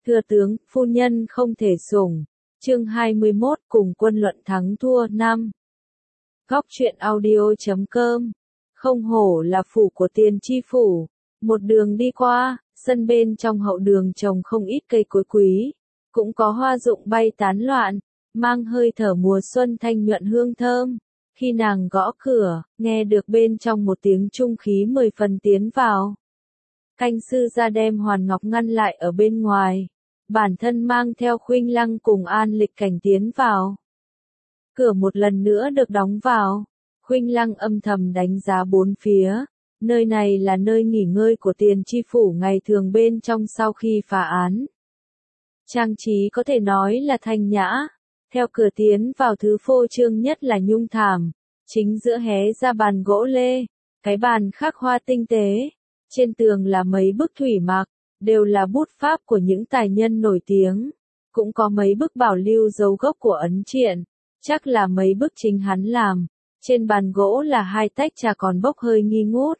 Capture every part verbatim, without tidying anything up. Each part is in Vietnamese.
Thưa tướng, phu nhân không thể sủng. Chương hai mươi mốt cùng quân luận thắng thua năm. Góc truyện audio chấm com. Không hổ là phủ của tiền tri phủ. Một đường đi qua, sân bên trong hậu đường trồng không ít cây cối quý, cũng có hoa rụng bay tán loạn, mang hơi thở mùa xuân thanh nhuận hương thơm. Khi nàng gõ cửa, nghe được bên trong một tiếng trung khí mười phần tiến vào. Canh sư ra đem Hoàn Ngọc ngăn lại ở bên ngoài. Bản thân mang theo Khuynh Lăng cùng An Lịch Cảnh tiến vào. Cửa một lần nữa được đóng vào. Khuynh Lăng âm thầm đánh giá bốn phía. Nơi này là nơi nghỉ ngơi của tiền tri phủ ngày thường bên trong sau khi phá án. Trang trí có thể nói là thanh nhã. Theo cửa tiến vào thứ phô trương nhất là nhung thảm. Chính giữa hé ra bàn gỗ lê. Cái bàn khắc hoa tinh tế. Trên tường là mấy bức thủy mặc. Đều là bút pháp của những tài nhân nổi tiếng. Cũng có mấy bức bảo lưu dấu gốc của ấn triện. Chắc là mấy bức chính hắn làm. Trên bàn gỗ là hai tách trà còn bốc hơi nghi ngút.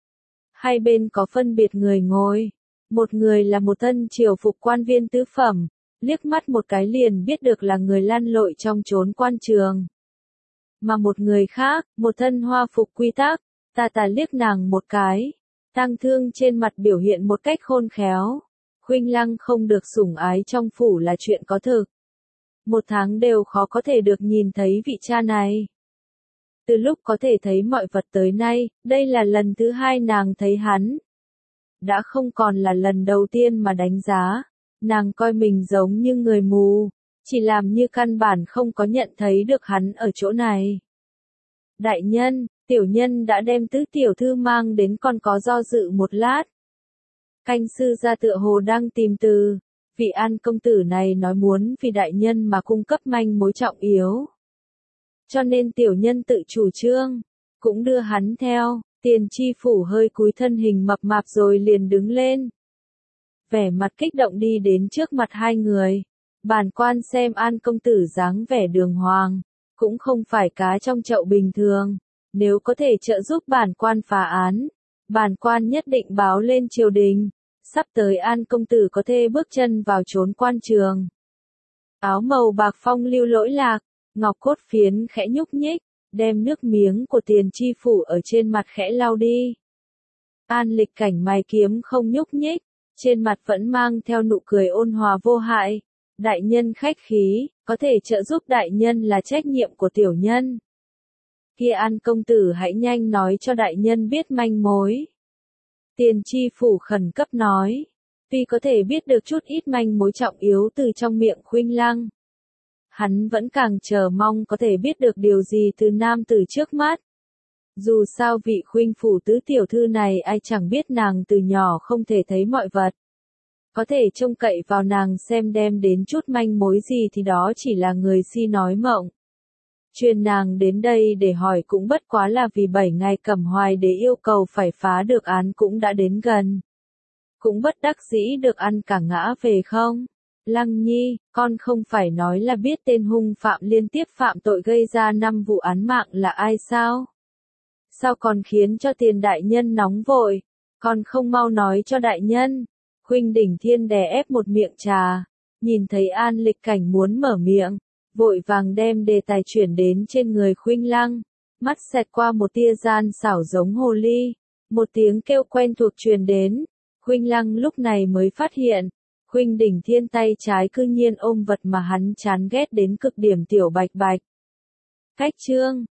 Hai bên có phân biệt người ngồi. Một người là một thân triều phục quan viên tứ phẩm. Liếc mắt một cái liền biết được là người lăn lội trong chốn quan trường. Mà một người khác, một thân hoa phục quy tắc. Ta ta liếc nàng một cái. Tang thương trên mặt biểu hiện một cách khôn khéo. Khuynh Lăng không được sủng ái trong phủ là chuyện có thực. Một tháng đều khó có thể được nhìn thấy vị cha này. Từ lúc có thể thấy mọi vật tới nay, đây là lần thứ hai nàng thấy hắn. Đã không còn là lần đầu tiên mà đánh giá. Nàng coi mình giống như người mù. Chỉ làm như căn bản không có nhận thấy được hắn ở chỗ này. Đại nhân, tiểu nhân đã đem tứ tiểu thư mang đến, còn có do dự một lát. Canh sư ra tựa hồ đang tìm từ. Vị An công tử này nói muốn vì đại nhân mà cung cấp manh mối trọng yếu. Cho nên tiểu nhân tự chủ trương. Cũng đưa hắn theo. Tiền tri phủ hơi cúi thân hình mập mạp rồi liền đứng lên. Vẻ mặt kích động đi đến trước mặt hai người. Bản quan xem An công tử dáng vẻ đường hoàng. Cũng không phải cá trong chậu bình thường. Nếu có thể trợ giúp bản quan phá án, bản quan nhất định báo lên triều đình. Sắp tới An công tử có thể bước chân vào chốn quan trường. Áo màu bạc phong lưu lỗi lạc, ngọc cốt phiến khẽ nhúc nhích, đem nước miếng của tiền tri phủ ở trên mặt khẽ lau đi. An Lịch Cảnh mày kiếm không nhúc nhích, trên mặt vẫn mang theo nụ cười ôn hòa vô hại. Đại nhân khách khí, có thể trợ giúp đại nhân là trách nhiệm của tiểu nhân. Kia An công tử hãy nhanh nói cho đại nhân biết manh mối. Tiền tri phủ khẩn cấp nói. Tuy có thể biết được chút ít manh mối trọng yếu từ trong miệng Khuynh Lăng. Hắn vẫn càng chờ mong có thể biết được điều gì từ nam tử trước mắt. Dù sao vị Khuynh phủ tứ tiểu thư này ai chẳng biết nàng từ nhỏ không thể thấy mọi vật. Có thể trông cậy vào nàng xem đem đến chút manh mối gì thì đó chỉ là người si nói mộng. Truyền nàng đến đây để hỏi cũng bất quá là vì bảy ngày Cẩm Hoài để yêu cầu phải phá được án cũng đã đến gần. Cũng bất đắc dĩ được ăn cả ngã về không? Lăng Nhi, con không phải nói là biết tên hung phạm liên tiếp phạm tội gây ra năm vụ án mạng là ai sao? Sao còn khiến cho tiền đại nhân nóng vội? Con không mau nói cho đại nhân. Khuynh Đỉnh Thiên đè ép một miệng trà. Nhìn thấy An Lịch Cảnh muốn mở miệng. Vội vàng đem đề tài chuyển đến trên người Khuynh Lăng. Mắt xẹt qua một tia gian xảo giống hồ ly. Một tiếng kêu quen thuộc truyền đến. Khuynh Lăng lúc này mới phát hiện. Khuynh Đỉnh Thiên tay trái cư nhiên ôm vật mà hắn chán ghét đến cực điểm tiểu bạch bạch. Cách chương,